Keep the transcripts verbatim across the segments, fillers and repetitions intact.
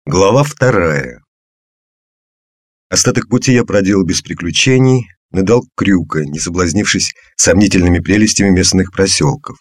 Глава вторая. Остаток пути я проделал без приключений, надал крюка, не соблазнившись сомнительными прелестями местных проселков.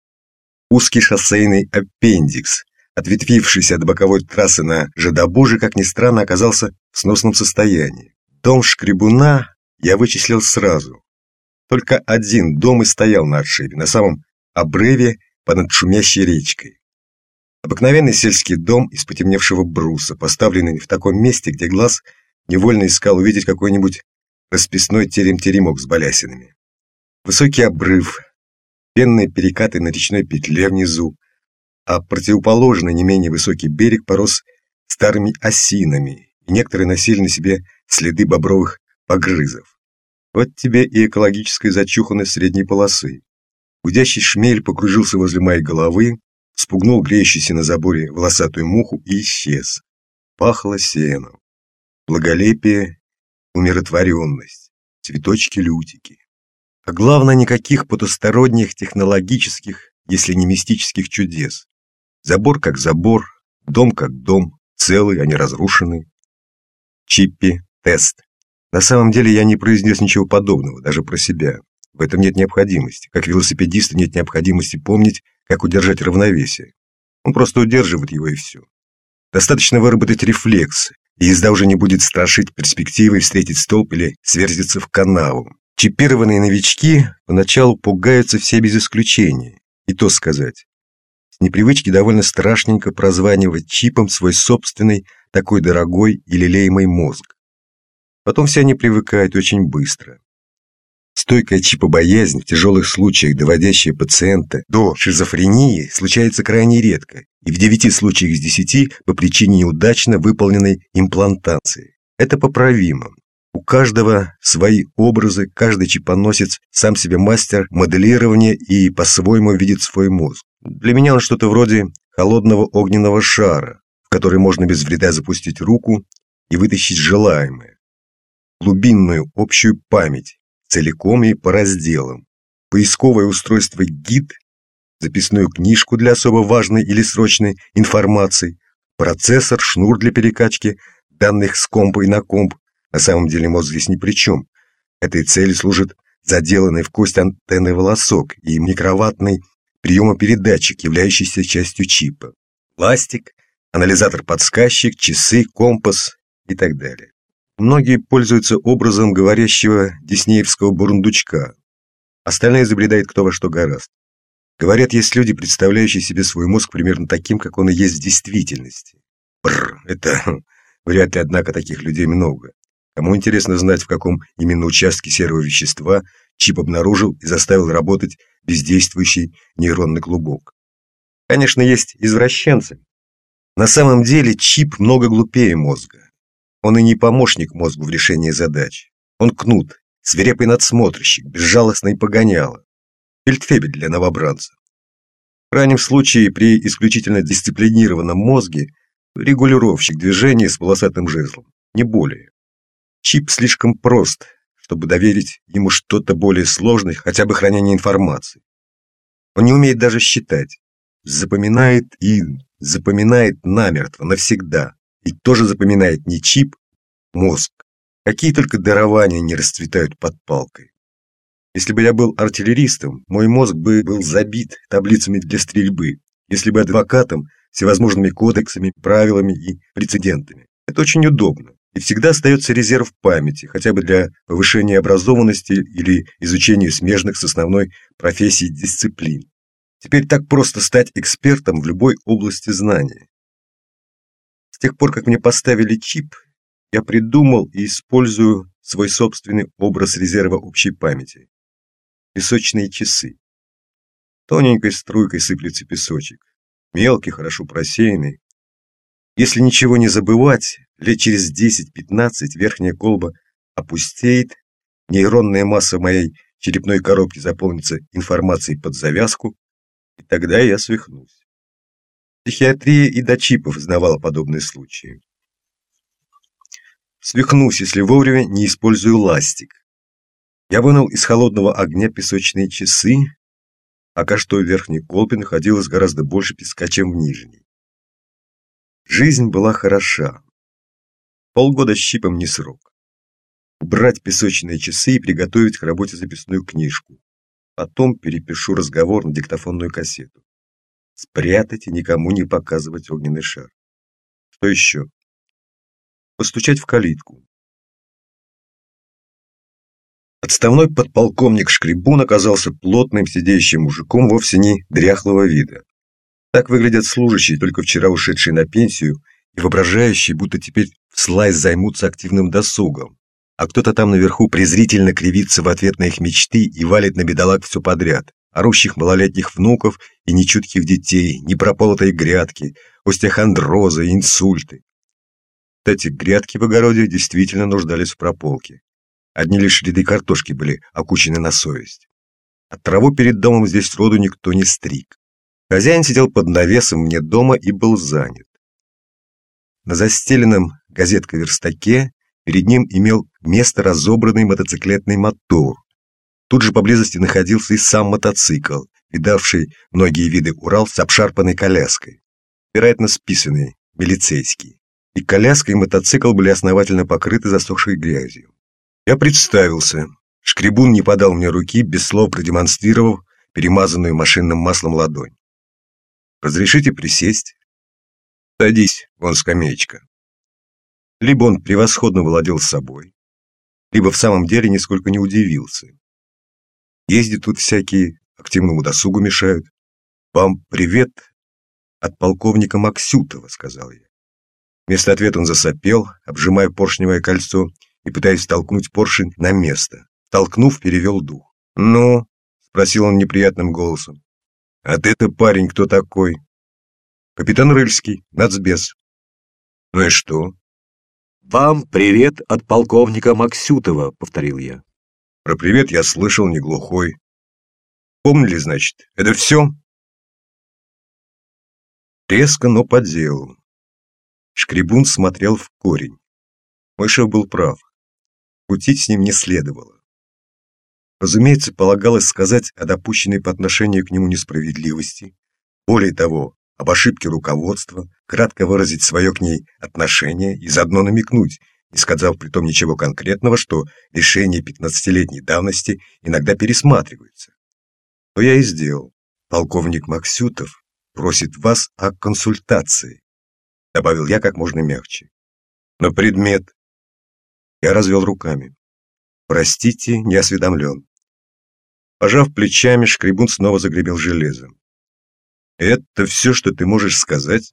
Узкий шоссейный аппендикс, ответвившийся от боковой трассы на Жидобуже, как ни странно, оказался в сносном состоянии. Дом Шкребуна я вычислил сразу. Только один дом и стоял на отшибе, на самом обрыве понад шумящей речкой. Обыкновенный сельский дом из потемневшего бруса, поставленный в таком месте, где глаз невольно искал увидеть какой-нибудь расписной терем-теремок с балясинами. Высокий обрыв, пенные перекаты на речной петле внизу, а противоположный не менее высокий берег порос старыми осинами, и некоторые носили на себе следы бобровых погрызов. Вот тебе и экологическая зачуханность средней полосы. Гудящий шмель покружился возле моей головы, спугнул греющуюся на заборе волосатую муху и исчез. Пахло сеном. Благолепие, умиротворенность, цветочки-лютики. А главное, никаких потусторонних технологических, если не мистических чудес. Забор как забор, дом как дом, целый, а не разрушенный. Чиппи, тест. На самом деле я не произнес ничего подобного, даже про себя. В этом нет необходимости. Как велосипедисту нет необходимости помнить, как удержать равновесие. Он просто удерживает его, и все. Достаточно выработать рефлекс, и езда уже не будет страшить перспективой встретить столб или сверзиться в канаву. Чипированные новички поначалу пугаются все без исключения. И то сказать. С непривычки довольно страшненько прозванивать чипом свой собственный, такой дорогой и лелеемый мозг. Потом все они привыкают очень быстро. Стойкая чипобоязнь в тяжелых случаях, доводящая пациента до шизофрении, случается крайне редко, и в девяти случаях из десяти по причине неудачно выполненной имплантации. Это поправимо. У каждого свои образы, каждый чипоносец сам себе мастер моделирования и по-своему видит свой мозг. Для меня он что-то вроде холодного огненного шара, в который можно без вреда запустить руку и вытащить желаемое. Глубинную общую память, целиком и по разделам. Поисковое устройство гид, записную книжку для особо важной или срочной информации, процессор, шнур для перекачки данных с компа и на комп. На самом деле мозг здесь ни при чем. Этой цели служит заделанный в кость антенный волосок и микроваттный приемопередатчик, являющийся частью чипа. Пластик, анализатор-подсказчик, часы, компас и так далее. Многие пользуются образом говорящего диснеевского бурундучка. Остальные забредают кто во что гораст. Говорят, есть люди, представляющие себе свой мозг примерно таким, как он и есть в действительности. Бррр, это вряд ли, однако, таких людей много. Кому интересно знать, в каком именно участке серого вещества чип обнаружил и заставил работать бездействующий нейронный клубок. Конечно, есть извращенцы. На самом деле чип много глупее мозга. Он и не помощник мозгу в решении задач. Он кнут, свирепый надсмотрщик, безжалостный погоняло. Фельдфебель для новобранца. В крайнем случае, при исключительно дисциплинированном мозге, регулировщик движения с полосатым жезлом, не более. Чип слишком прост, чтобы доверить ему что-то более сложное, хотя бы хранение информации. Он не умеет даже считать. Запоминает и запоминает намертво, навсегда. И тоже запоминает не чип, мозг. Какие только дарования не расцветают под палкой. Если бы я был артиллеристом, мой мозг бы был забит таблицами для стрельбы. Если бы адвокатом, всевозможными кодексами, правилами и прецедентами. Это очень удобно. И всегда остается резерв памяти, хотя бы для повышения образованности или изучения смежных с основной профессией дисциплин. Теперь так просто стать экспертом в любой области знания. С тех пор, как мне поставили чип, я придумал и использую свой собственный образ резерва общей памяти. Песочные часы. Тоненькой струйкой сыплется песочек. Мелкий, хорошо просеянный. Если ничего не забывать, лет через десять-пятнадцать верхняя колба опустеет, нейронная масса моей черепной коробки заполнится информацией под завязку, и тогда я свихнусь. Психиатрия и до чипов знавала подобные случаи. Свихнусь, если вовремя не использую ластик. Я вынул из холодного огня песочные часы, пока что в верхней колбе находилось гораздо больше песка, чем в нижней. Жизнь была хороша. Полгода щипом не срок. Убрать песочные часы и приготовить к работе записную книжку. Потом перепишу разговор на диктофонную кассету. Спрятать и никому не показывать огненный шар. Что еще? Постучать в калитку. Отставной подполковник Шкребун оказался плотным сидящим мужиком вовсе не дряхлого вида. Так выглядят служащие, только вчера ушедшие на пенсию и воображающие, будто теперь вслазь займутся активным досугом, а кто-то там наверху презрительно кривится в ответ на их мечты и валит на бедолаг все подряд, орущих малолетних внуков и нечутких детей, непрополотой грядки, остеохондрозы, инсульты. Кстати, грядки в огороде действительно нуждались в прополке. Одни лишь ряды картошки были окучены на совесть. А траву перед домом здесь сроду никто не стриг. Хозяин сидел под навесом вне дома и был занят. На застеленном газеткой верстаке перед ним имел место разобранный мотоциклетный мотор. Тут же поблизости находился и сам мотоцикл, видавший многие виды Урал с обшарпанной коляской. Вероятно, списанный, милицейский. И коляска, и мотоцикл были основательно покрыты засохшей грязью. Я представился. Шкребун не подал мне руки, без слов продемонстрировав перемазанную машинным маслом ладонь. «Разрешите присесть?» «Садись, вон скамеечка». Либо он превосходно владел собой, либо в самом деле нисколько не удивился. Ездят тут всякие, активному досугу мешают. «Вам привет от полковника Максютова», — сказал я. Вместо ответа он засопел, обжимая поршневое кольцо и пытаясь толкнуть поршень на место. Толкнув, перевел дух. «Ну?» — спросил он неприятным голосом. «А ты-то, парень, кто такой?» «Капитан Рыльский, нацбес». «Ну и что?» «Вам привет от полковника Максютова», — повторил я. «Про привет я слышал, не глухой. Помнили, значит, это все?» Резко, но по делу. Шкребун смотрел в корень. Мой шеф был прав. Кутить с ним не следовало. Разумеется, полагалось сказать о допущенной по отношению к нему несправедливости, более того, об ошибке руководства, кратко выразить свое к ней отношение и заодно намекнуть, не сказав притом ничего конкретного, что решения пятнадцатилетней давности иногда пересматриваются. То я и сделал. Полковник Максютов просит вас о консультации, добавил я как можно мягче. На предмет. Я развел руками. Простите, не осведомлен. Пожав плечами, Шкребун снова загремел железом. Это все, что ты можешь сказать?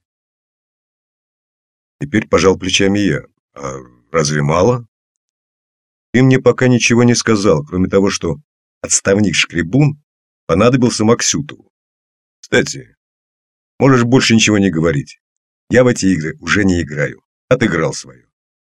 Теперь пожал плечами я. А разве мало? Ты мне пока ничего не сказал, кроме того, что отставник Шкребун понадобился Максютову. Кстати, можешь больше ничего не говорить. Я в эти игры уже не играю. Отыграл свое.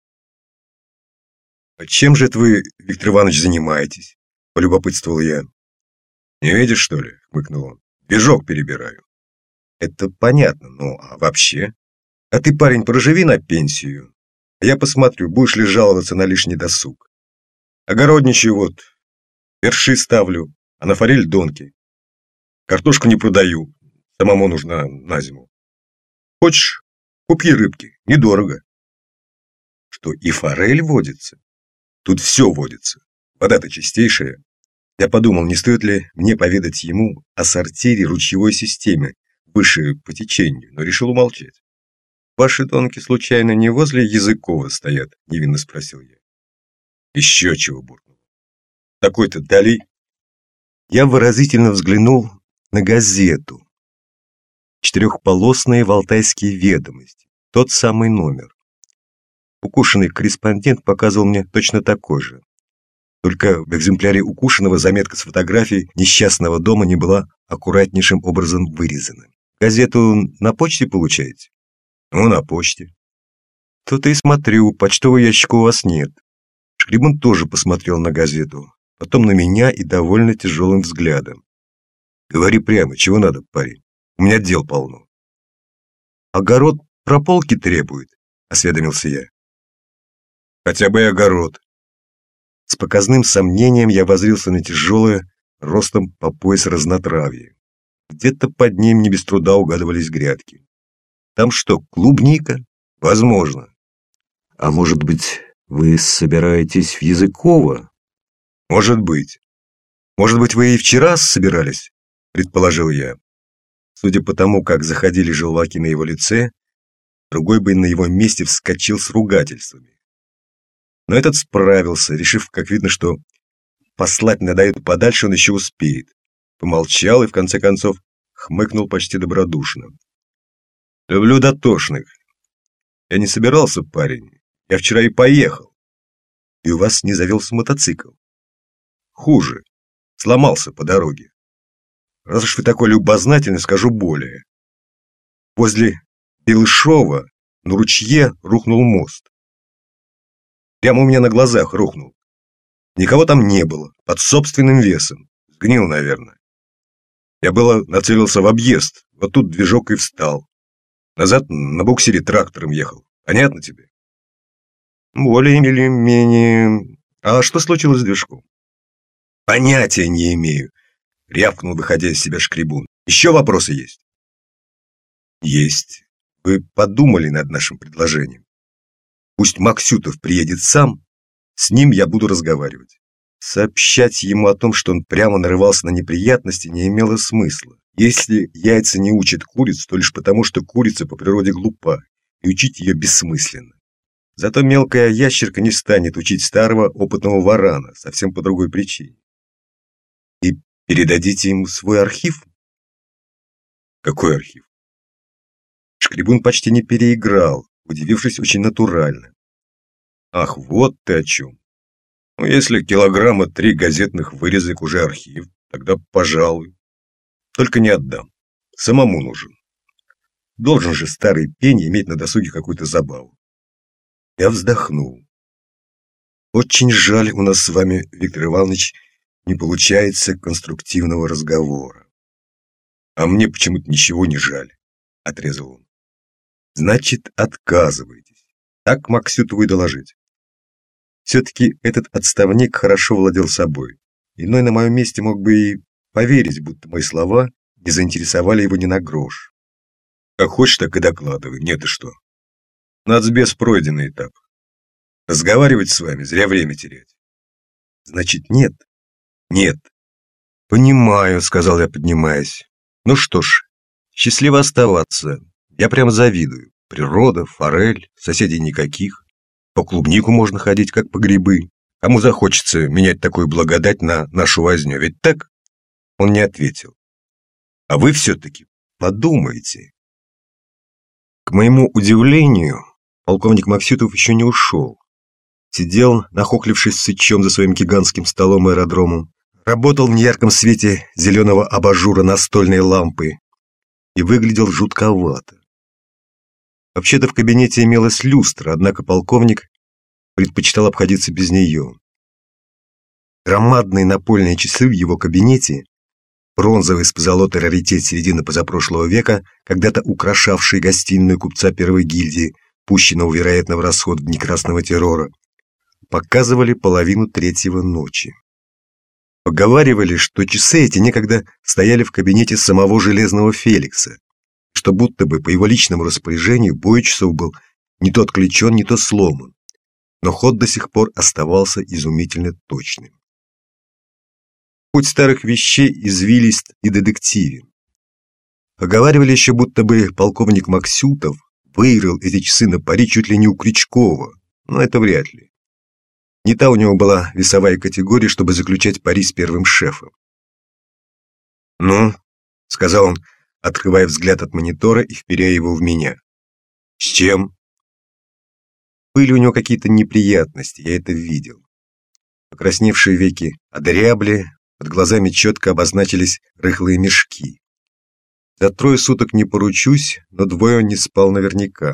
«А чем же это вы, Виктор Иванович, занимаетесь?» — полюбопытствовал я. «Не видишь, что ли?» — хмыкнул он. «Бежок перебираю». «Это понятно, ну а вообще? А ты, парень, проживи на пенсию. А я посмотрю, будешь ли жаловаться на лишний досуг. Огородничаю вот, верши ставлю, а на форель донки. Картошку не продаю, самому нужна на зиму. Хочешь, купи рыбки, недорого». «Что, и форель водится?» «Тут все водится. Вода-то чистейшая». Я подумал, не стоит ли мне поведать ему о сортире ручьевой системе, выше по течению, но решил умолчать. «Ваши донки случайно не возле Языкова стоят?» — невинно спросил я. «Еще чего», — буркнул. «Такой-то дали». Я выразительно взглянул на газету. Четырехполосные Валтайские ведомости. Тот самый номер. Укушенный корреспондент показывал мне точно такой же. Только в экземпляре укушенного заметка с фотографией несчастного дома не была аккуратнейшим образом вырезана. «Газету на почте получаете?» «Ну, на почте». «То-то и смотрю, почтового ящика у вас нет». Шкребун тоже посмотрел на газету, потом на меня и довольно тяжелым взглядом. «Говори прямо, чего надо, парень? У меня дел полно». «Огород прополки требует», — осведомился я. «Хотя бы и огород». С показным сомнением я воззрился на тяжелое, ростом по пояс разнотравье. Где-то под ним не без труда угадывались грядки. Там что, клубника? Возможно. А может быть, вы собираетесь в Языково? Может быть. Может быть, вы и вчера собирались? Предположил я. Судя по тому, как заходили желваки на его лице, другой бы на его месте вскочил с ругательствами. Но этот справился, решив, как видно, что послать надоеду подальше он еще успеет. Помолчал и, в конце концов, хмыкнул почти добродушно. «Люблю дотошных. Я не собирался, парень. Я вчера и поехал. И у вас не завелся мотоцикл. Хуже. Сломался по дороге. Раз уж вы такой любознательный, скажу более. Возле Белышова на ручье рухнул мост. Прямо у меня на глазах рухнул. Никого там не было, под собственным весом. Сгнил, наверное. Я было нацелился в объезд, вот тут движок и встал. Назад на буксире трактором ехал. Понятно тебе? Более или менее. А что случилось с движком? Понятия не имею, рявкнул, выходя из себя Шкребун. Еще вопросы есть? Есть. Вы подумали над нашим предложением? Пусть Максютов приедет сам, с ним я буду разговаривать. Сообщать ему о том, что он прямо нарывался на неприятности, не имело смысла. Если яйца не учат куриц, то лишь потому, что курица по природе глупа, и учить ее бессмысленно. Зато мелкая ящерка не станет учить старого опытного варана, совсем по другой причине. И передадите ему свой архив? Какой архив? Шкребун почти не переиграл, удивившись очень натурально. Ах, вот ты о чем. Ну, если килограмма три газетных вырезок уже архив, тогда пожалуй. Только не отдам. Самому нужен. Должен же старый пень иметь на досуге какую-то забаву. Я вздохнул. Очень жаль, у нас с вами, Виктор Иванович, не получается конструктивного разговора. А мне почему-то ничего не жаль, отрезал он. Значит, отказываетесь. Так Максютову и доложить. Все-таки этот отставник хорошо владел собой. Иной на моем месте мог бы и поверить, будто мои слова не заинтересовали его ни на грош. Как хочешь, так и докладывай. Нет, и что? Нацбес пройденный этап. Разговаривать с вами, зря время терять. Значит, нет? Нет. Понимаю, сказал я, поднимаясь. Ну что ж, счастливо оставаться. Я прямо завидую. Природа, форель, соседей никаких. По клубнику можно ходить, как по грибы. Кому захочется менять такую благодать на нашу возню, ведь так? Он не ответил. А вы все-таки подумайте. К моему удивлению, полковник Максютов еще не ушел. Сидел, нахохлившись сычом за своим гигантским столом аэродромом, работал в неярком свете зеленого абажура настольной лампы и выглядел жутковато. Вообще-то в кабинете имелась люстра, однако полковник предпочитал обходиться без нее. Громадные напольные часы в его кабинете, бронзовый с позолотой раритет середины позапрошлого века, когда-то украшавший гостиную купца первой гильдии, пущенного, вероятно, в расход в дни красного террора, показывали половину третьего ночи. Поговаривали, что часы эти некогда стояли в кабинете самого Железного Феликса, что будто бы по его личному распоряжению бой часов был не то отключен, не то сломан, но ход до сих пор оставался изумительно точным. Путь старых вещей извилист и детективен. Поговаривали еще, будто бы полковник Максютов выиграл эти часы на пари чуть ли не у Крючкова, но это вряд ли. Не та у него была весовая категория, чтобы заключать пари с первым шефом. «Ну», — сказал он, открывая взгляд от монитора и вперяя его в меня. «С чем?» Были у него какие-то неприятности, я это видел. Покрасневшие веки одрябли, под глазами четко обозначились рыхлые мешки. За трое суток не поручусь, но двое он не спал наверняка.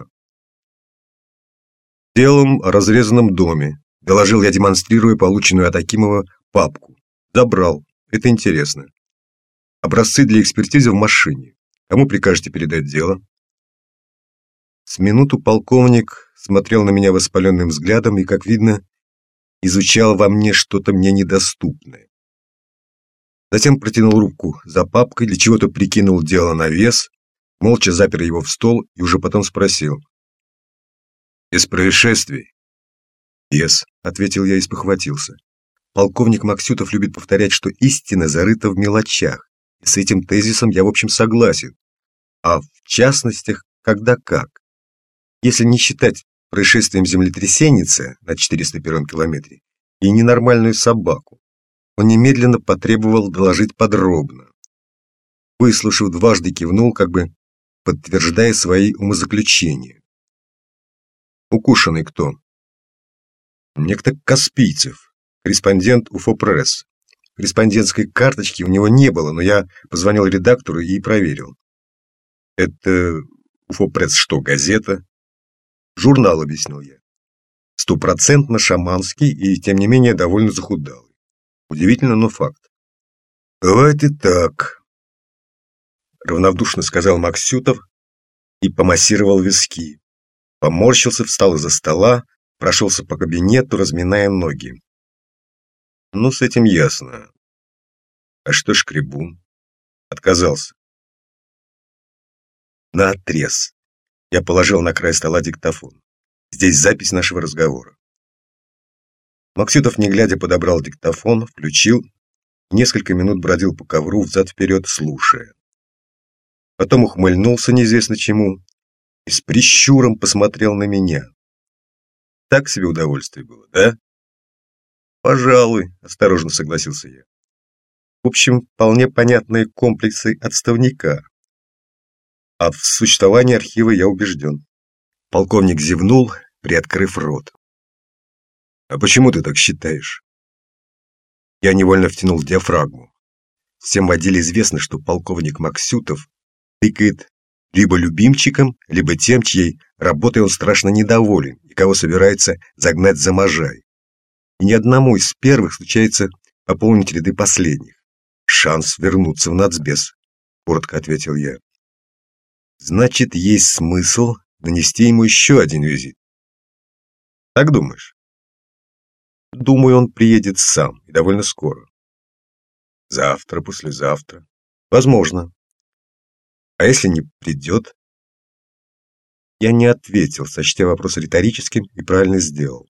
«Делом о разрезанном доме», — доложил я, демонстрируя полученную от Акимова папку. «Забрал. Это интересно. Образцы для экспертизы в машине. Кому прикажете передать дело?» С минуту полковник смотрел на меня воспаленным взглядом и, как видно, изучал во мне что-то мне недоступное. Затем протянул руку за папкой, для чего-то прикинул дело на вес, молча запер его в стол и уже потом спросил: «Без происшествий?» «Без», — ответил я и спохватился. Полковник Максютов любит повторять, что истина зарыта в мелочах, и с этим тезисом я, в общем, согласен. А в частностях, когда как. Если не считать происшествием землетрясеница на четыреста первом километре и ненормальную собаку, он немедленно потребовал доложить подробно. Выслушав, дважды кивнул, как бы подтверждая свои умозаключения. «Укушенный кто?» «Некто Каспийцев, корреспондент УФО-пресс. Корреспондентской карточки у него не было, но я позвонил редактору и проверил». «Это УФО-пресс что, газета?» «Журнал», — объяснил я. «Стопроцентно шаманский и, тем не менее, довольно захудалый. Удивительно, но факт». «Бывает и так», — равнодушно сказал Максютов и помассировал виски. Поморщился, встал из-за стола, прошелся по кабинету, разминая ноги. «Ну, с этим ясно. А что Шкребун?» «Отказался». Наотрез. Я положил на край стола диктофон. Здесь запись нашего разговора. Максютов, не глядя, подобрал диктофон, включил и несколько минут бродил по ковру взад-вперед, слушая. Потом ухмыльнулся неизвестно чему и с прищуром посмотрел на меня. Так себе удовольствие было, да? «Пожалуй», — осторожно согласился я. «В общем, вполне понятные комплексы отставника. А в существовании архива я убежден». Полковник зевнул, приоткрыв рот. «А почему ты так считаешь?» Я невольно втянул диафрагму. Всем в отделе известно, что полковник Максютов тыкает либо любимчиком, либо тем, чьей работой он страшно недоволен и кого собирается загнать за можай. И ни одному из первых случается пополнить ряды последних. «Шанс вернуться в нацбез», — коротко ответил я. «Значит, есть смысл нанести ему еще один визит». «Так думаешь?» «Думаю, он приедет сам, и довольно скоро». «Завтра, послезавтра?» «Возможно». «А если не придет?» Я не ответил, сочтя вопрос риторическим, и правильно сделал.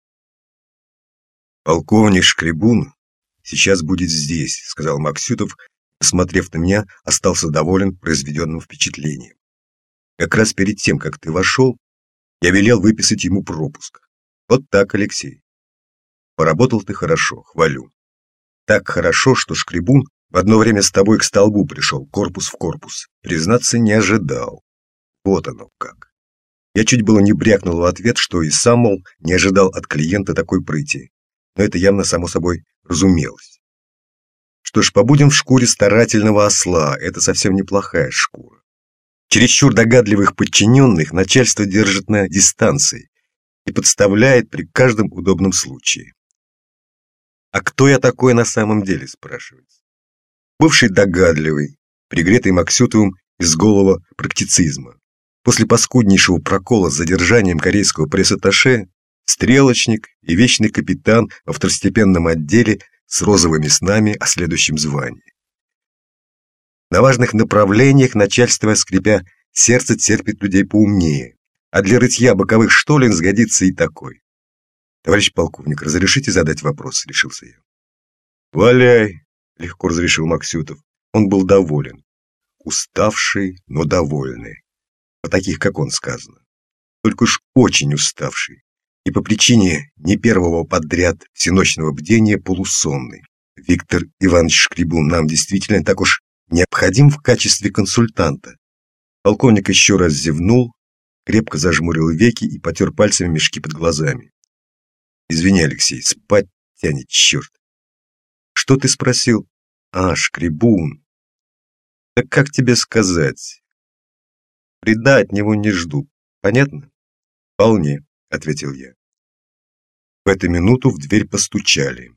«Полковник Шкребун сейчас будет здесь», — сказал Максютов, посмотрев на меня, остался доволен произведенным впечатлением. «Как раз перед тем, как ты вошел, я велел выписать ему пропуск. Вот так, Алексей. Поработал ты хорошо, хвалю. Так хорошо, что Шкребун в одно время с тобой к столбу пришел, корпус в корпус. Признаться, не ожидал. Вот оно как». Я чуть было не брякнул в ответ, что и сам, мол, не ожидал от клиента такой прыти. Но это явно само собой разумелось. Что ж, побудем в шкуре старательного осла, это совсем неплохая шкура. Чересчур догадливых подчиненных начальство держит на дистанции и подставляет при каждом удобном случае. А кто я такой на самом деле, спрашивается? Бывший догадливый, пригретый Максютовым из голого практицизма. После паскуднейшего прокола с задержанием корейского пресс-атташе стрелочник и вечный капитан во второстепенном отделе с розовыми снами о следующем звании. На важных направлениях начальство, скрипя сердце, терпит людей поумнее, а для рытья боковых штолен сгодится и такой. «Товарищ полковник, разрешите задать вопрос?» — решился я. «Валяй!» — легко разрешил Максютов. Он был доволен. Уставший, но довольный. О таких, как он, сказано. Только уж очень уставший. И по причине не первого подряд всеночного бдения полусонный. Виктор Иванович Шкребун нам действительно так уж необходим в качестве консультанта. Полковник еще раз зевнул, крепко зажмурил веки и потер пальцами мешки под глазами. «Извини, Алексей, спать тянет, черт». «Что ты спросил?» «А, Шкребун. Так как тебе сказать? Вреда от него не жду. Понятно?» «Вполне», — ответил я. В эту минуту в дверь постучали.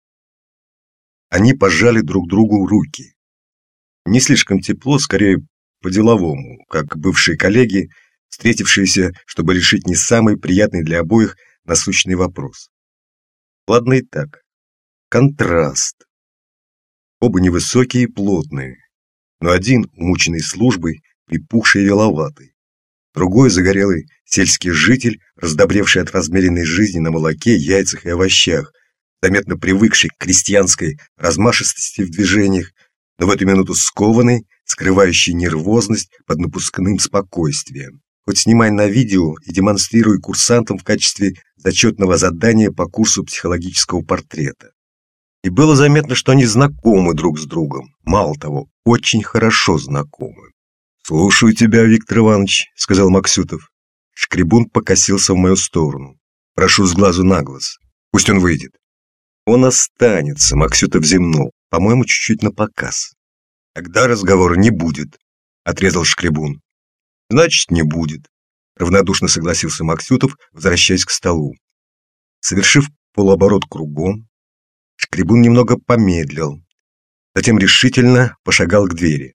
Они пожали друг другу руки. Не слишком тепло, скорее по-деловому, как бывшие коллеги, встретившиеся, чтобы решить не самый приятный для обоих насущный вопрос. Ладно и так. Контраст. Оба невысокие и плотные, но один, умученный службой, припухший и веловатый. Другой загорелый сельский житель, раздобревший от размеренной жизни на молоке, яйцах и овощах, заметно привыкший к крестьянской размашистости в движениях, но в эту минуту скованный, скрывающий нервозность под напускным спокойствием. Хоть снимай на видео и демонстрируй курсантам в качестве зачетного задания по курсу психологического портрета. И было заметно, что они знакомы друг с другом, мало того, очень хорошо знакомы. «Слушаю тебя, Виктор Иванович», — сказал Максютов. Шкребун покосился в мою сторону. «Прошу с глазу на глаз. Пусть он выйдет». «Он останется», — Максютов зевнул, по-моему, чуть-чуть напоказ. «Тогда разговора не будет», — отрезал Шкребун. «Значит, не будет», — равнодушно согласился Максютов, возвращаясь к столу. Совершив полуоборот кругом, Шкребун немного помедлил, затем решительно пошагал к двери.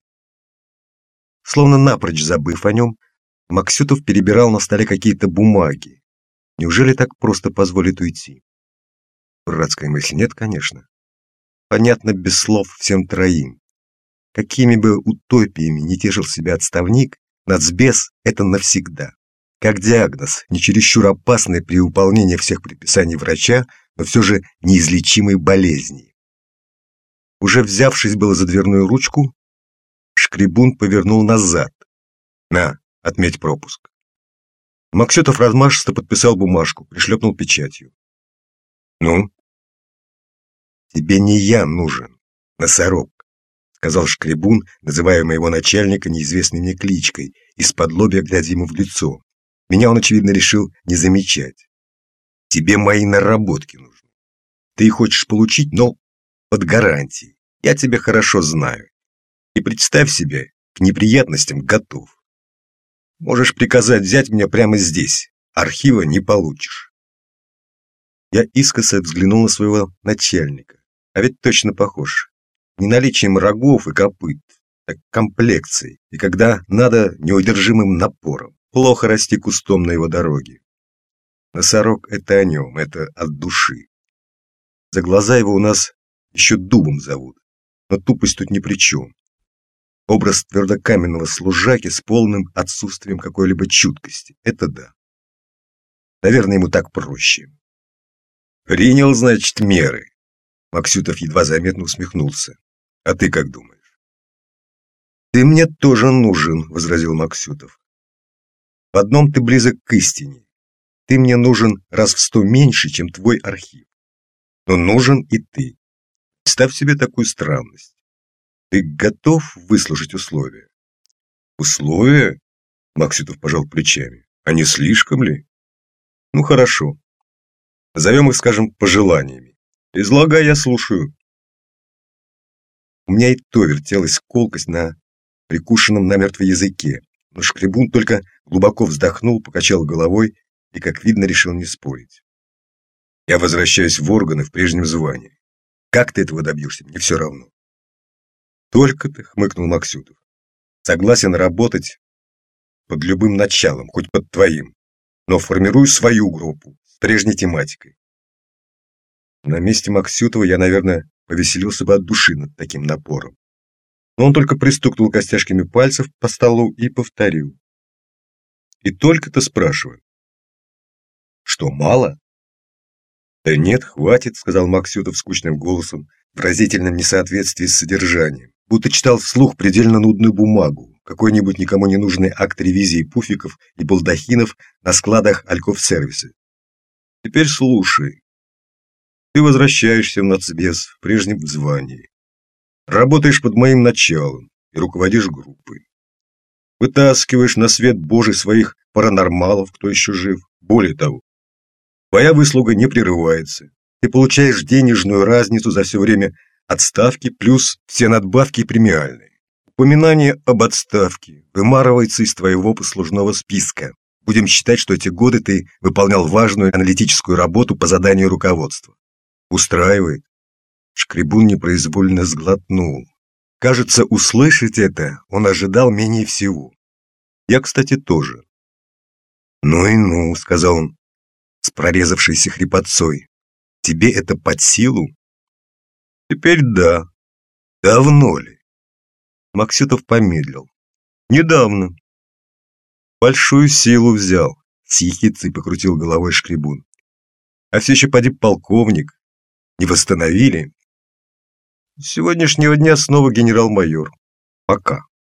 Словно напрочь забыв о нем, Максютов перебирал на столе какие-то бумаги. Неужели так просто позволит уйти? Братская мысль, нет, конечно. Понятно без слов всем троим. Какими бы утопиями не тешил себя отставник, нацбес — это навсегда. Как диагноз, не чересчур опасный при выполнении всех предписаний врача, но все же неизлечимой болезни. Уже взявшись было за дверную ручку, Шкребун повернул назад. «На, отметь пропуск». Максютов размашисто подписал бумажку, пришлепнул печатью. «Ну?» «Тебе не я нужен, носорог», — сказал Шкребун, называя моего начальника неизвестной мне кличкой, из-под лобья глядя ему в лицо. Меня он, очевидно, решил не замечать. «Тебе мои наработки нужны. Ты их хочешь получить, но под гарантией. Я тебя хорошо знаю. И представь себе, к неприятностям готов. Можешь приказать взять меня прямо здесь. Архива не получишь». Я искоса взглянул на своего начальника. А ведь точно похож. Не наличием рогов и копыт, так комплекцией. И когда надо, неудержимым напором. Плохо расти кустом на его дороге. Носорог — это о нем, это от души. За глаза его у нас еще дубом зовут. Но тупость тут ни при чем. Образ твердокаменного служаки с полным отсутствием какой-либо чуткости. Это да. Наверное, ему так проще. «Принял, значит, меры». Максютов едва заметно усмехнулся. «А ты как думаешь?» «Ты мне тоже нужен», — возразил Максютов. «В одном ты близок к истине. Ты мне нужен раз в сто меньше, чем твой архив. Но нужен и ты. Представь себе такую странность. Ты готов выслушать условия?» «Условия?» — Максютов пожал плечами. «А не слишком ли?» «Ну, хорошо. Назовем их, скажем, пожеланиями. Излагай, я слушаю». У меня и то вертелась колкость на прикушенном намертво языке, но Шкребун только глубоко вздохнул, покачал головой и, как видно, решил не спорить. «Я возвращаюсь в органы в прежнем звании. Как ты этого добьешься, мне все равно». «Только-то», — хмыкнул Максютов, — «согласен работать под любым началом, хоть под твоим, но формирую свою группу с прежней тематикой». На месте Максютова я, наверное, повеселился бы от души над таким напором. Но он только пристукнул костяшками пальцев по столу и повторил. «И только-то спрашиваю». «Что, мало?» «Да нет, хватит», — сказал Максютов скучным голосом, в разительном несоответствии с содержанием, будто читал вслух предельно нудную бумагу, какой-нибудь никому не нужный акт ревизии пуфиков и балдахинов на складах Альков-сервиса. «Теперь слушай. Ты возвращаешься в нацбес в прежнем звании. Работаешь под моим началом и руководишь группой. Вытаскиваешь на свет Божий своих паранормалов, кто еще жив. Более того, твоя выслуга не прерывается. Ты получаешь денежную разницу за все время отставки плюс все надбавки и премиальные. Упоминание об отставке вымарывается из твоего послужного списка. Будем считать, что эти годы ты выполнял важную аналитическую работу по заданию руководства. Устраивает?» Шкребун непроизвольно сглотнул. Кажется, услышать это он ожидал менее всего. Я, кстати, тоже. «Ну и ну», — сказал он с прорезавшейся хрипотцой. «Тебе это под силу?» «Теперь да. Давно ли?» Максютов помедлил. Недавно. Большую силу взял. С ехицей покрутил головой Шкребун. А все еще поди полковник. Не восстановили? С сегодняшнего дня снова генерал-майор. Пока.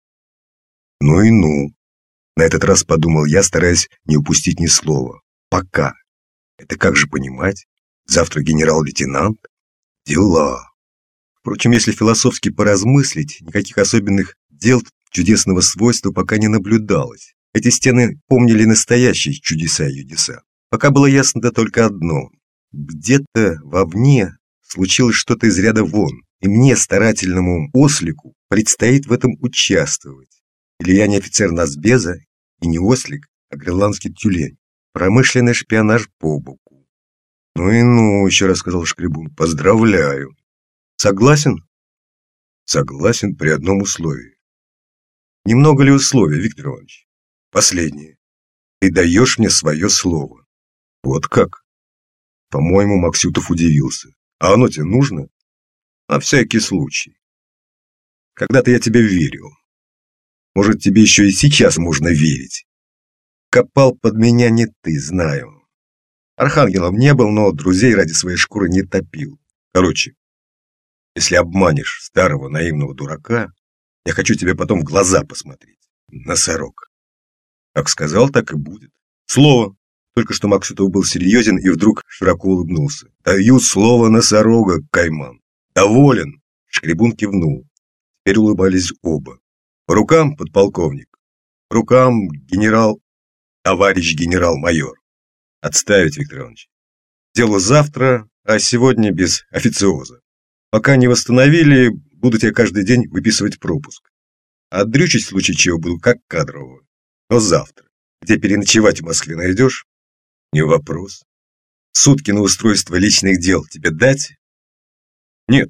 Ну и ну. На этот раз подумал я, стараясь не упустить ни слова. Пока. Это как же понимать? Завтра генерал-лейтенант? Дела. Впрочем, если философски поразмыслить, никаких особенных дел чудесного свойства пока не наблюдалось. Эти стены помнили настоящие чудеса и чудеса. Пока было ясно-то только одно. Где-то вовне случилось что-то из ряда вон, и мне, старательному ослику, предстоит в этом участвовать. Или я не офицер Насбеза и не ослик, а гренландский тюлень. Промышленный шпионаж по боку. Ну и ну, еще раз сказал Шкребун, поздравляю. Согласен? Согласен при одном условии. Немного ли условий, Виктор Иванович? Последнее. Ты даешь мне свое слово. Вот как? По-моему, Максютов удивился. А оно тебе нужно? На всякий случай. Когда-то я тебе верил. Может, тебе еще и сейчас можно верить. Копал под меня не ты, знаю. Архангелом не был, но друзей ради своей шкуры не топил. Короче, если обманешь старого наивного дурака, я хочу тебе потом в глаза посмотреть. Носорог. Как сказал, так и будет. Слово. Только что Максютов был серьезен и вдруг широко улыбнулся. Даю слово носорога, Кайман. Доволен. Шкребун кивнул. Теперь улыбались оба. По рукам, подполковник. По рукам, генерал, товарищ генерал-майор. Отставить, Виктор Иванович. Дело завтра, а сегодня без официоза. Пока не восстановили, буду тебе каждый день выписывать пропуск. А дрючить в случае чего буду как кадрового. Но завтра. Где переночевать в Москве найдешь? Не вопрос. Сутки на устройство личных дел тебе дать? Нет.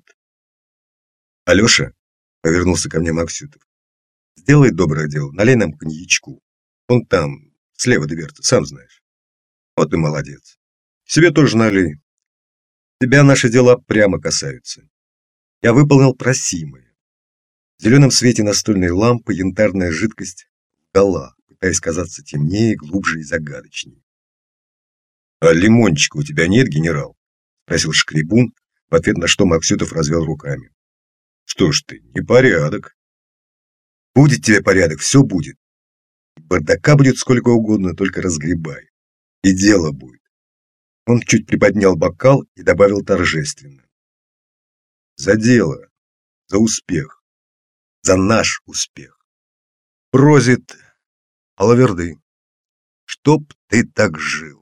Алеша, повернулся ко мне Максютов, сделай доброе дело, налей нам коньячку. Он там, слева дверца, сам знаешь. Вот и молодец. Себе тоже налей. Тебя наши дела прямо касаются. Я выполнил просимое. В зеленом свете настольной лампы янтарная жидкость вдала, пытаясь казаться темнее, глубже и загадочнее. «А лимончика у тебя нет, генерал?» — спросил Шкребун, в ответ на что Максютов развел руками. «Что ж ты, непорядок». «Будет тебе порядок, все будет. Бардака будет сколько угодно, только разгребай. И дело будет». Он чуть приподнял бокал и добавил торжественно. «За дело, за успех, за наш успех. Просит Алаверды, чтоб ты так жил».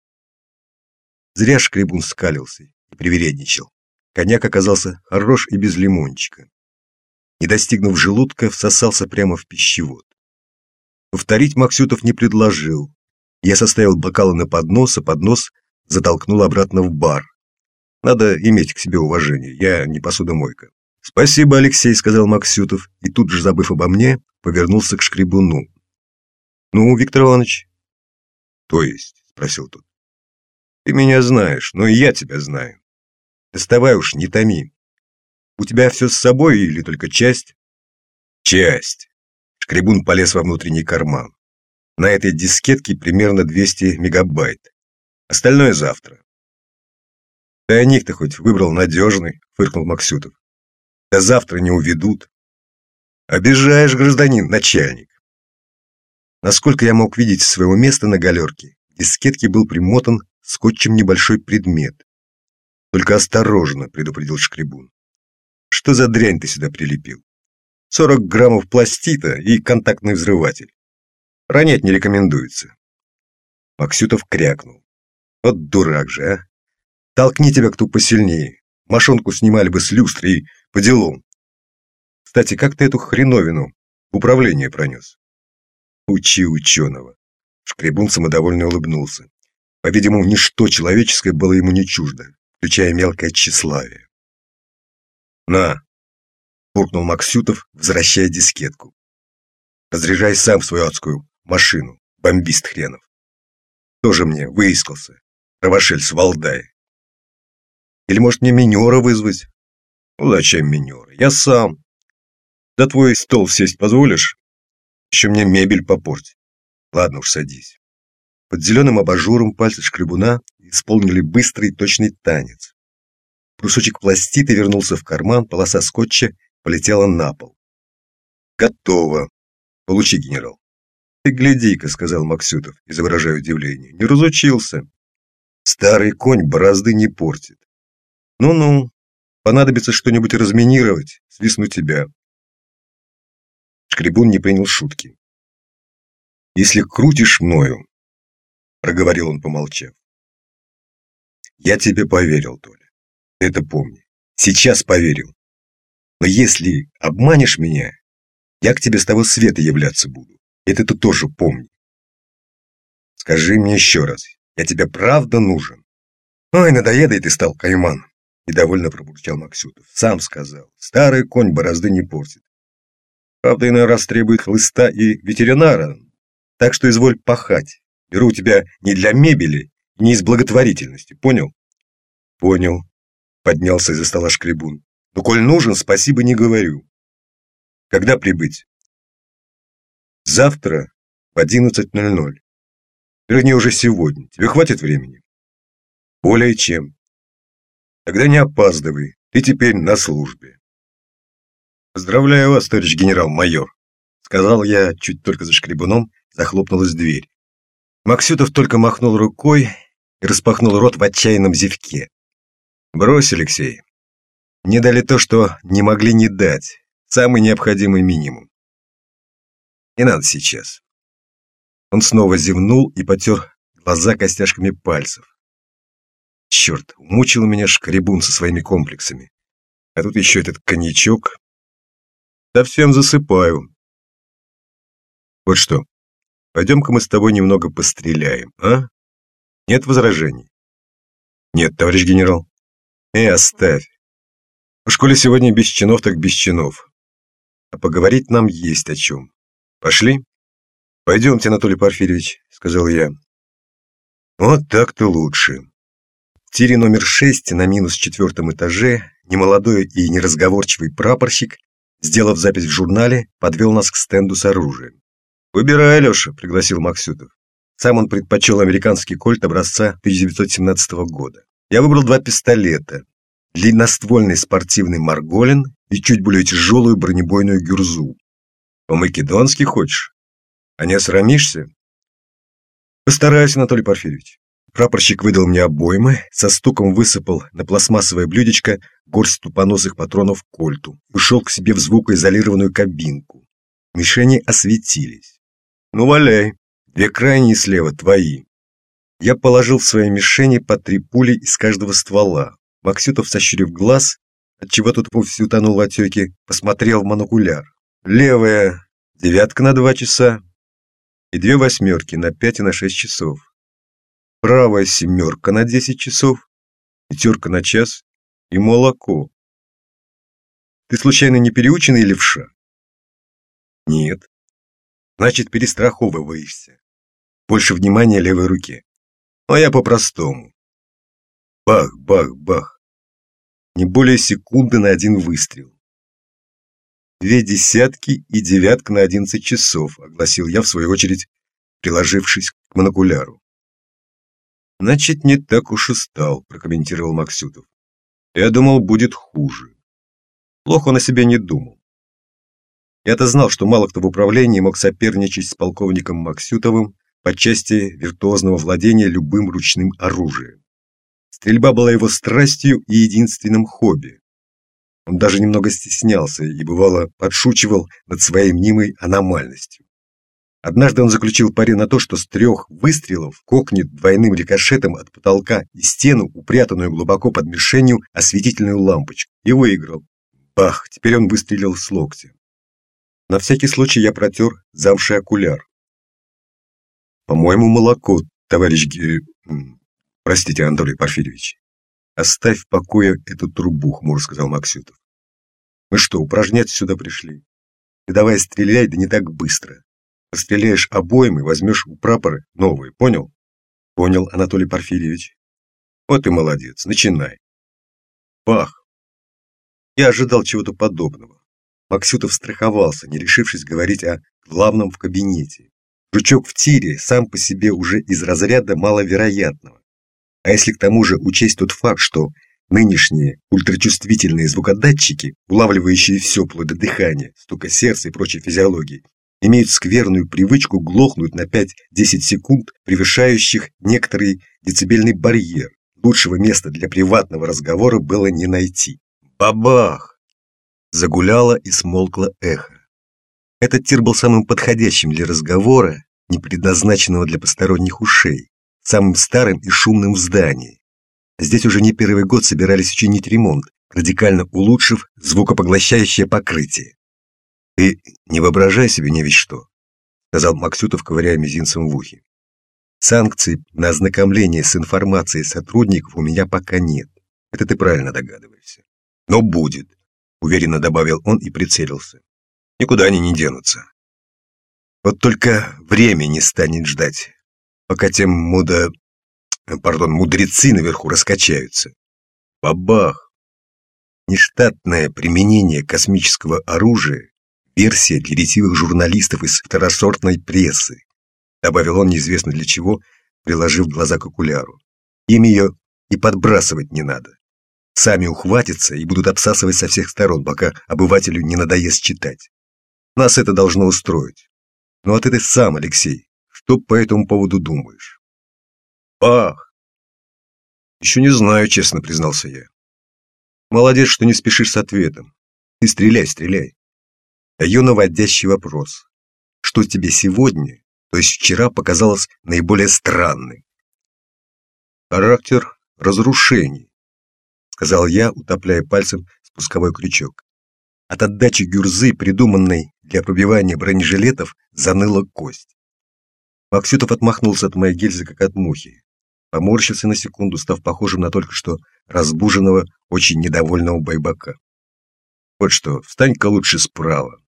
Зря Шкребун скалился и привередничал. Коньяк оказался хорош и без лимончика. Не достигнув желудка, всосался прямо в пищевод. Повторить Максютов не предложил. Я составил бокалы на поднос, а поднос затолкнул обратно в бар. Надо иметь к себе уважение, я не посудомойка. «Спасибо, Алексей», — сказал Максютов, и тут же, забыв обо мне, повернулся к Шкребуну. «Ну, Виктор Иванович?» «То есть?» — спросил тот. «Ты меня знаешь, но и я тебя знаю. Доставай уж, не томи. У тебя все с собой или только часть?» «Часть». Шкребун полез во внутренний карман. «На этой дискетке примерно двести мегабайт. Остальное завтра». «Тайник-то хоть выбрал надежный», — фыркнул Максютов. «Да завтра не уведут». «Обижаешь, гражданин, начальник». Насколько я мог видеть с своего места на галерке, к дискетке был примотан скотчем небольшой предмет. «Только осторожно», — предупредил Шкребун. «Что за дрянь ты сюда прилепил? Сорок граммов пластита и контактный взрыватель. Ронять не рекомендуется». Максютов крякнул. «Вот дурак же, а! Толкни тебя кто посильнее. Мошонку снимали бы с люстры и по делам. Кстати, как ты эту хреновину в управление пронес?» «Учи ученого». Шкребун самодовольно улыбнулся. По-видимому, ничто человеческое было ему не чуждо, включая мелкое тщеславие. «На!» — буркнул Максютов, возвращая дискетку. «Разряжай сам свою адскую машину, бомбист хренов. Тоже мне выискался, Равашель с Валдая. Или, может, мне минера вызвать?» «Ну, зачем минера? Я сам. За твой стол сесть позволишь?» Еще мне мебель попортить. Ладно уж, садись. Под зеленым абажуром пальцы шкребуна исполнили быстрый точный танец. Брусочек пластиты вернулся в карман, полоса скотча полетела на пол. Готово. Получи, генерал. Ты гляди-ка, сказал Максютов, изображая удивление. Не разучился. Старый конь борозды не портит. Ну-ну, понадобится что-нибудь разминировать, свистну тебя. Шкребун не принял шутки. Если крутишь мною, проговорил он, помолчав. Я тебе поверил, Толя. Ты это помни. Сейчас поверил. Но если обманешь меня, я к тебе с того света являться буду. Это ты тоже помни. Скажи мне еще раз, я тебе правда нужен? Ой, надоедой ты стал, Кайман. Недовольно пробурчал Максютов. Сам сказал, старый конь борозды не портит. Правда, иной раз требует хлыста и ветеринара. Так что изволь пахать. Беру у тебя не для мебели, не из благотворительности. Понял? Понял. Поднялся из-за стола шкребун. Но коль нужен, спасибо не говорю. Когда прибыть? Завтра в одиннадцать ноль ноль. Вернее, уже сегодня. Тебе хватит времени? Более чем. Тогда не опаздывай. Ты теперь на службе. Поздравляю вас, товарищ генерал-майор, сказал я, чуть только за шкребуном захлопнулась дверь. Максютов только махнул рукой и распахнул рот в отчаянном зевке. Брось, Алексей. Мне дали то, что не могли не дать. Самый необходимый минимум. Не надо сейчас. Он снова зевнул и потер глаза костяшками пальцев. Черт, мучил меня шкребун со своими комплексами. А тут еще этот коньячок. Совсем засыпаю. Вот что, пойдем-ка мы с тобой немного постреляем, а? Нет возражений? Нет, товарищ генерал. Эй, оставь. В школе сегодня без чинов, так без чинов. А поговорить нам есть о чем. Пошли? Пойдемте, Анатолий Порфирьевич, сказал я. Вот так-то лучше. В тире номер шесть на минус четвертом этаже немолодой и неразговорчивый прапорщик, сделав запись в журнале, подвел нас к стенду с оружием. «Выбирай, Алеша», — пригласил Максютов. Сам он предпочел американский кольт образца тысяча девятьсот семнадцатого года. Я выбрал два пистолета. Длинноствольный спортивный Марголин и чуть более тяжелую бронебойную Гюрзу. По-македонски хочешь? А не осрамишься? Постараюсь, Анатолий Порфирьевич. Прапорщик выдал мне обоймы, со стуком высыпал на пластмассовое блюдечко горсть тупоносых патронов к кольту и ушел к себе в звукоизолированную кабинку. Мишени осветились. Ну, валяй, две крайние слева твои. Я положил в свои мишени по три пули из каждого ствола. Максютов, сощурив глаз, отчего тут вовсе утонул в отеке, посмотрел в монокуляр. Левая девятка на два часа и две восьмерки на пять и на шесть часов. Правая семерка на десять часов, пятерка на час и молоко. Ты случайно не переученный левша? Нет. Значит, перестраховываешься. Больше внимания левой руке. А я по-простому. Бах, бах, бах. Не более секунды на один выстрел. Две десятки и девятка на одиннадцать часов, огласил я, в свою очередь, приложившись к монокуляру. Значит, не так уж и стал, прокомментировал Максютов. Я думал, будет хуже. Плохо он о себе не думал. Я-то знал, что мало кто в управлении мог соперничать с полковником Максютовым по части виртуозного владения любым ручным оружием. Стрельба была его страстью и единственным хобби. Он даже немного стеснялся и, бывало, подшучивал над своей мнимой аномальностью. Однажды он заключил пари на то, что с трех выстрелов кокнет двойным рикошетом от потолка и стену, упрятанную глубоко под мишенью, осветительную лампочку, и выиграл. Бах! Теперь он выстрелил с локтя. На всякий случай я протер замший окуляр. По-моему, молоко, товарищ Ге... Простите, Анатолий Порфирьевич. Оставь в покое эту трубу, хмуро сказал Максютов. Мы что, упражняться сюда пришли? Ты давай стреляй, да не так быстро. Постреляешь обоим и возьмешь у прапора новые, понял? Понял, Анатолий Порфирьевич. Вот и молодец, начинай. Бах! Я ожидал чего-то подобного. Максютов страховался, не решившись говорить о главном в кабинете. Жучок в тире сам по себе уже из разряда маловероятного. А если к тому же учесть тот факт, что нынешние ультрачувствительные звукодатчики, улавливающие все вплоть до дыхания, стука сердца и прочей физиологии, имеют скверную привычку глохнуть на пять-десять секунд, превышающих некоторый децибельный барьер, лучшего места для приватного разговора было не найти. Бабах! Загуляло и смолкло эхо. Этот тир был самым подходящим для разговора, не предназначенного для посторонних ушей, самым старым и шумным в здании. Здесь уже не первый год собирались учинить ремонт, радикально улучшив звукопоглощающее покрытие. «Ты не воображай себе не ведь что», — сказал Максютов, ковыряя мизинцем в ухе. «Санкций на ознакомление с информацией сотрудников у меня пока нет. Это ты правильно догадываешься. Но будет», — уверенно добавил он и прицелился. «Никуда они не денутся. Вот только время не станет ждать, пока те муда... пардон, мудрецы наверху раскачаются. Бабах! Нештатное применение космического оружия — версия для ретивых журналистов из второсортной прессы», добавил он неизвестно для чего, приложив глаза к окуляру. «Им ее и подбрасывать не надо. Сами ухватятся и будут обсасывать со всех сторон, пока обывателю не надоест читать. Нас это должно устроить. Ну а ты сам, Алексей, что по этому поводу думаешь?» «Ах! Еще не знаю, честно признался я. Молодец, что не спешишь с ответом. Ты стреляй, стреляй. Даю наводящий вопрос. Что тебе сегодня, то есть вчера, показалось наиболее странным?» «Характер разрушений», сказал я, утопляя пальцем спусковой крючок. От отдачи гюрзы, придуманной для пробивания бронежилетов, заныла кость. Максютов отмахнулся от моей гильзы, как от мухи. Поморщился на секунду, став похожим на только что разбуженного, очень недовольного байбака. «Вот что, встань-ка лучше справа».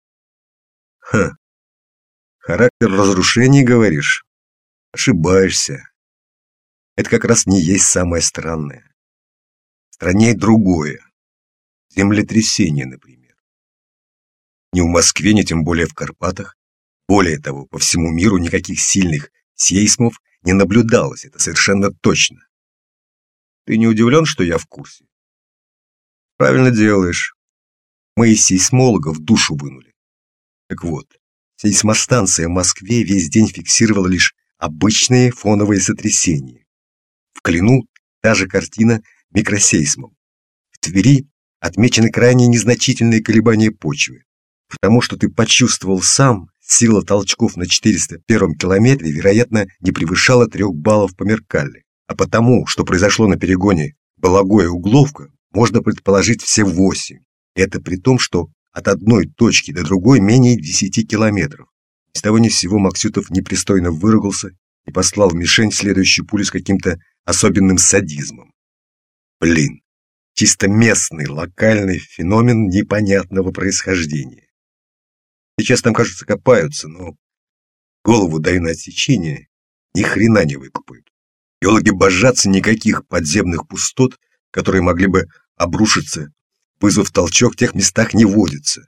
«Ха! Характер разрушений, говоришь? Ошибаешься. Это как раз не есть самое странное. Страннее другое. Землетрясение, например. Ни в Москве, ни тем более в Карпатах. Более того, по всему миру никаких сильных сейсмов не наблюдалось, это совершенно точно. Ты не удивлен, что я в курсе? Правильно делаешь. Мы из сейсмологов душу вынули. Так вот, сейсмостанция в Москве весь день фиксировала лишь обычные фоновые сотрясения. В Клину та же картина микросейсмов. В Твери отмечены крайне незначительные колебания почвы. Потому что ты почувствовал сам, сила толчков на четыреста первом километре, вероятно, не превышала трех баллов по Меркалли. А потому, что произошло на перегоне Балагоя-Угловка, можно предположить все восемь. Это при том, что от одной точки до другой менее десяти километров. Ни с того ни с сего Максютов непристойно выругался и послал в мишень следующую пулю с каким-то особенным садизмом. Блин, чисто местный, локальный феномен непонятного происхождения. Сейчас там, кажется, копаются, но голову даю на отсечение, ни хрена не выкопают. Геологи божатся, никаких подземных пустот, которые могли бы обрушиться, вызвав толчок, в тех местах не водится.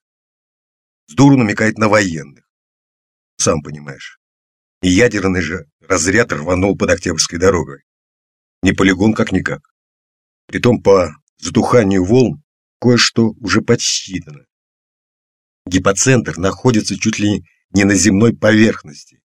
Сдуру намекает на военных. Сам понимаешь. И ядерный же разряд рванул под Октябрьской дорогой. Не полигон как-никак. Притом по задуханию волн кое-что уже подсчитано. Гипоцентр находится чуть ли не на земной поверхности.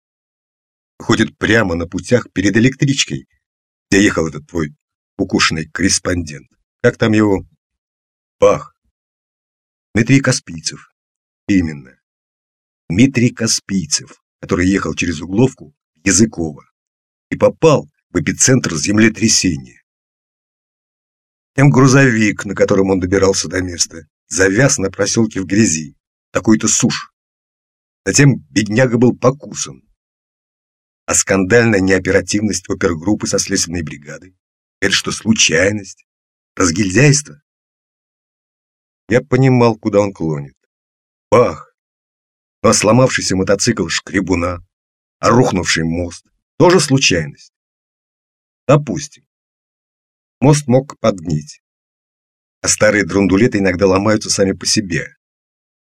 Ходит прямо на путях перед электричкой, где ехал этот твой укушенный корреспондент. Как там его? Бах! Дмитрий Каспийцев. Именно. Дмитрий Каспийцев, который ехал через Угловку в Языково и попал в эпицентр землетрясения. Тем грузовик, на котором он добирался до места, завяз на проселке в грязи. Такой-то сушь. Затем бедняга был покусан. А скандальная неоперативность опергруппы со следственной бригадой — это что, случайность? Разгильдяйство? Я понимал, куда он клонит. Бах! Ну а сломавшийся мотоцикл Шкребуна, а рухнувший мост — тоже случайность? Допустим. Мост мог подгнить. А старые драндулеты иногда ломаются сами по себе.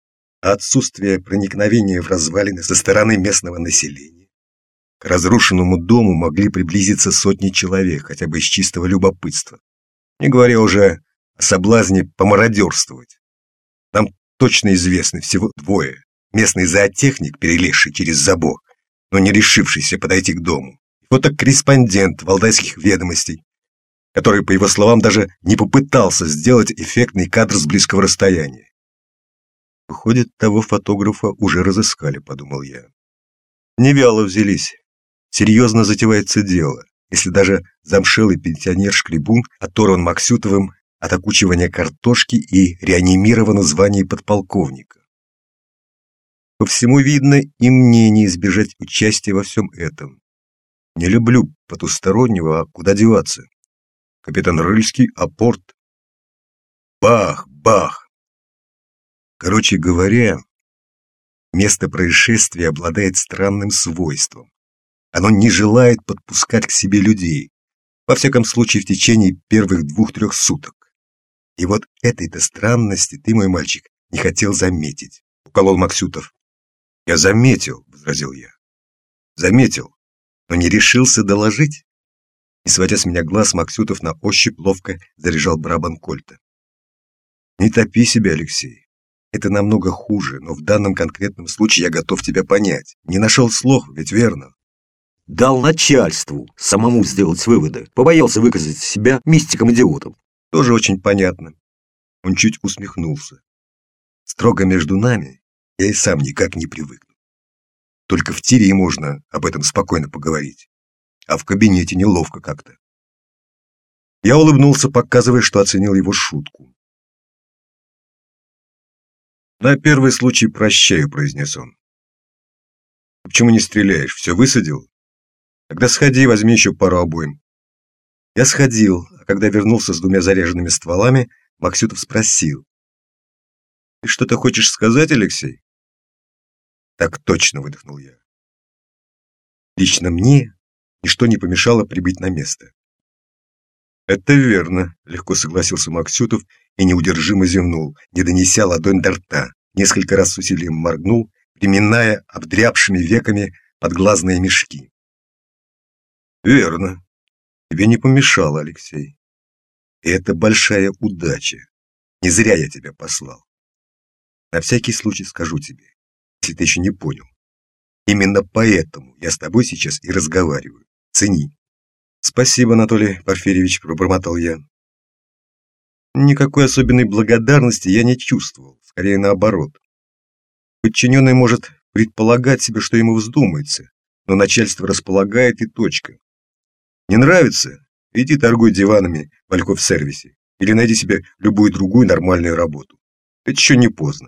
а отсутствие проникновения в развалины со стороны местного населения. К разрушенному дому могли приблизиться сотни человек, хотя бы из чистого любопытства, не говоря уже о соблазне помародерствовать. Нам точно известны всего двое. Местный зоотехник, перелезший через забор, но не решившийся подойти к дому, и фотокорреспондент Валдайских ведомостей, который, по его словам, даже не попытался сделать эффектный кадр с близкого расстояния. Выходит, того фотографа уже разыскали, подумал я. Не вяло взялись. Серьезно затевается дело, если даже замшелый пенсионер-шкребун оторван Максютовым от окучивания картошки и реанимирован в звании подполковника. По всему видно, и мне не избежать участия во всем этом. Не люблю потустороннего, а куда деваться? Капитан Рыльский, апорт. Бах, бах. Короче говоря, место происшествия обладает странным свойством. Оно не желает подпускать к себе людей, во всяком случае в течение первых двух-трех суток. И вот этой-то странности ты, мой мальчик, не хотел заметить, уколол Максютов. Я заметил, возразил я. Заметил, но не решился доложить. Не сводя с меня глаз, Максютов на ощупь ловко заряжал барабан кольта. Не топи себя, Алексей. Это намного хуже, но в данном конкретном случае я готов тебя понять. Не нашел слов, ведь верно? Дал начальству самому сделать выводы. Побоялся выказать себя мистиком-идиотом. Тоже очень понятно. Он чуть усмехнулся. Строго между нами я и сам никак не привыкну. Только в тире и можно об этом спокойно поговорить. А в кабинете неловко как-то. Я улыбнулся, показывая, что оценил его шутку. «На первый случай прощаю», — произнес он. «Почему не стреляешь? Все высадил? Тогда сходи, возьми еще пару обоим». Я сходил, а когда вернулся с двумя заряженными стволами, Максютов спросил. «Ты что-то хочешь сказать, Алексей?» «Так точно», — выдохнул я. «Лично мне ничто не помешало прибыть на место». «Это верно», — легко согласился Максютов и неудержимо зевнул, не донеся ладонь до рта, несколько раз с усилием моргнул, приминая обдрябшими веками подглазные мешки. «Верно. Тебе не помешало, Алексей. И это большая удача. Не зря я тебя послал. На всякий случай скажу тебе, если ты еще не понял. Именно поэтому я с тобой сейчас и разговариваю. Цени». «Спасибо, Анатолий Порфирьевич», — пробормотал я. Никакой особенной благодарности я не чувствовал, скорее наоборот. Подчиненный может предполагать себе, что ему вздумается, но начальство располагает и точка. Не нравится? Иди торгуй диванами в Альков-сервисе или найди себе любую другую нормальную работу. Это еще не поздно.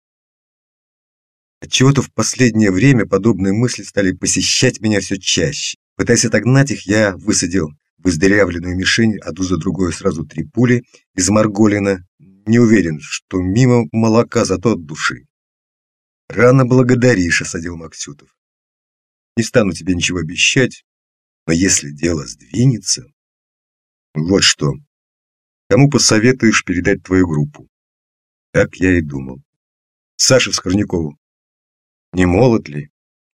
Отчего-то в последнее время подобные мысли стали посещать меня все чаще. Пытаясь отогнать их, я высадил в издырявленную мишень одну за другой сразу три пули из Марголина. Не уверен, что мимо молока, зато от души. «Рано благодаришь», — осадил Максютов. «Не стану тебе ничего обещать, но если дело сдвинется...» «Вот что. Кому посоветуешь передать твою группу?» Так я и думал. «Саше Скорнякову. Не молод ли?»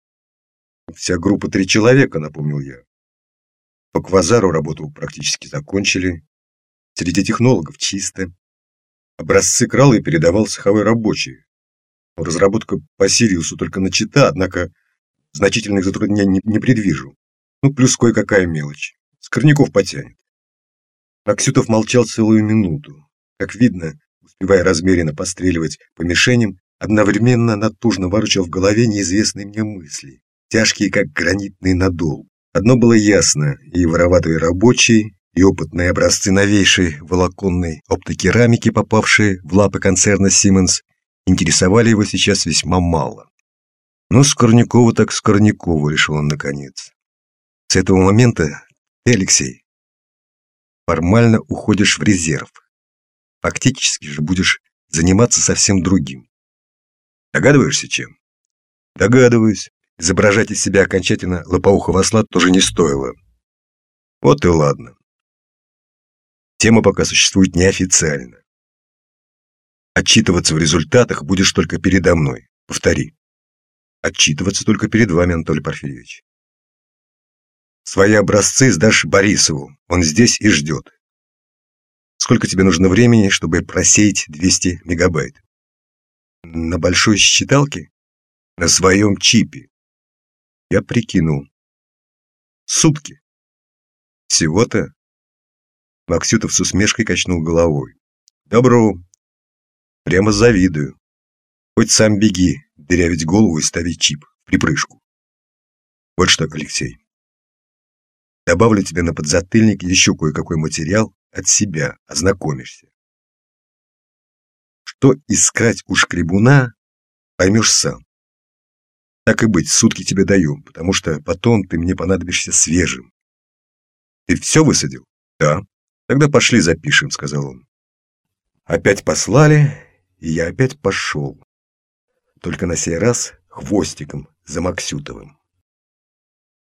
«Вся группа три человека», — напомнил я. По квазару работу практически закончили. Среди технологов чисто. Образцы крал и передавал цеховой рабочий. Разработка по Сириусу только начата, однако значительных затруднений не, не предвижу. Ну, плюс кое-какая мелочь. Скорняков потянет. Максютов молчал целую минуту. Как видно, успевая размеренно постреливать по мишеням, одновременно натужно ворочал в голове неизвестные мне мысли, тяжкие, как гранитный надол. Одно было ясно: и вороватые рабочие, и опытные образцы новейшей волоконной оптокерамики, попавшие в лапы концерна «Сименс», интересовали его сейчас весьма мало. Но Скорнякова так Скорнякова, решил он наконец. С этого момента ты, Алексей, формально уходишь в резерв. Фактически же будешь заниматься совсем другим. Догадываешься, чем? Догадываюсь. Изображать из себя окончательно лопоухого осла тоже не стоило. Вот и ладно. Тема пока существует неофициально. Отчитываться в результатах будешь только передо мной. Повтори. Отчитываться только перед вами, Анатолий Порфирьевич. Свои образцы сдашь Борисову. Он здесь и ждет. Сколько тебе нужно времени, чтобы просеять двести мегабайт? На большой считалке? На своем чипе. Я прикинул. Сутки. Всего-то? Максютов с усмешкой качнул головой. Добро. Прямо завидую. Хоть сам беги, дырявить голову и ставить чип в припрыжку. Вот что, Алексей. Добавлю тебе на подзатыльник еще кое-какой материал от себя, ознакомишься. Что искать у шкребуна, поймешь сам. Так и быть, сутки тебе даю, потому что потом ты мне понадобишься свежим. Ты все высадил? Да. Тогда пошли запишем, сказал он. Опять послали, и я опять пошел. Только на сей раз хвостиком за Максютовым.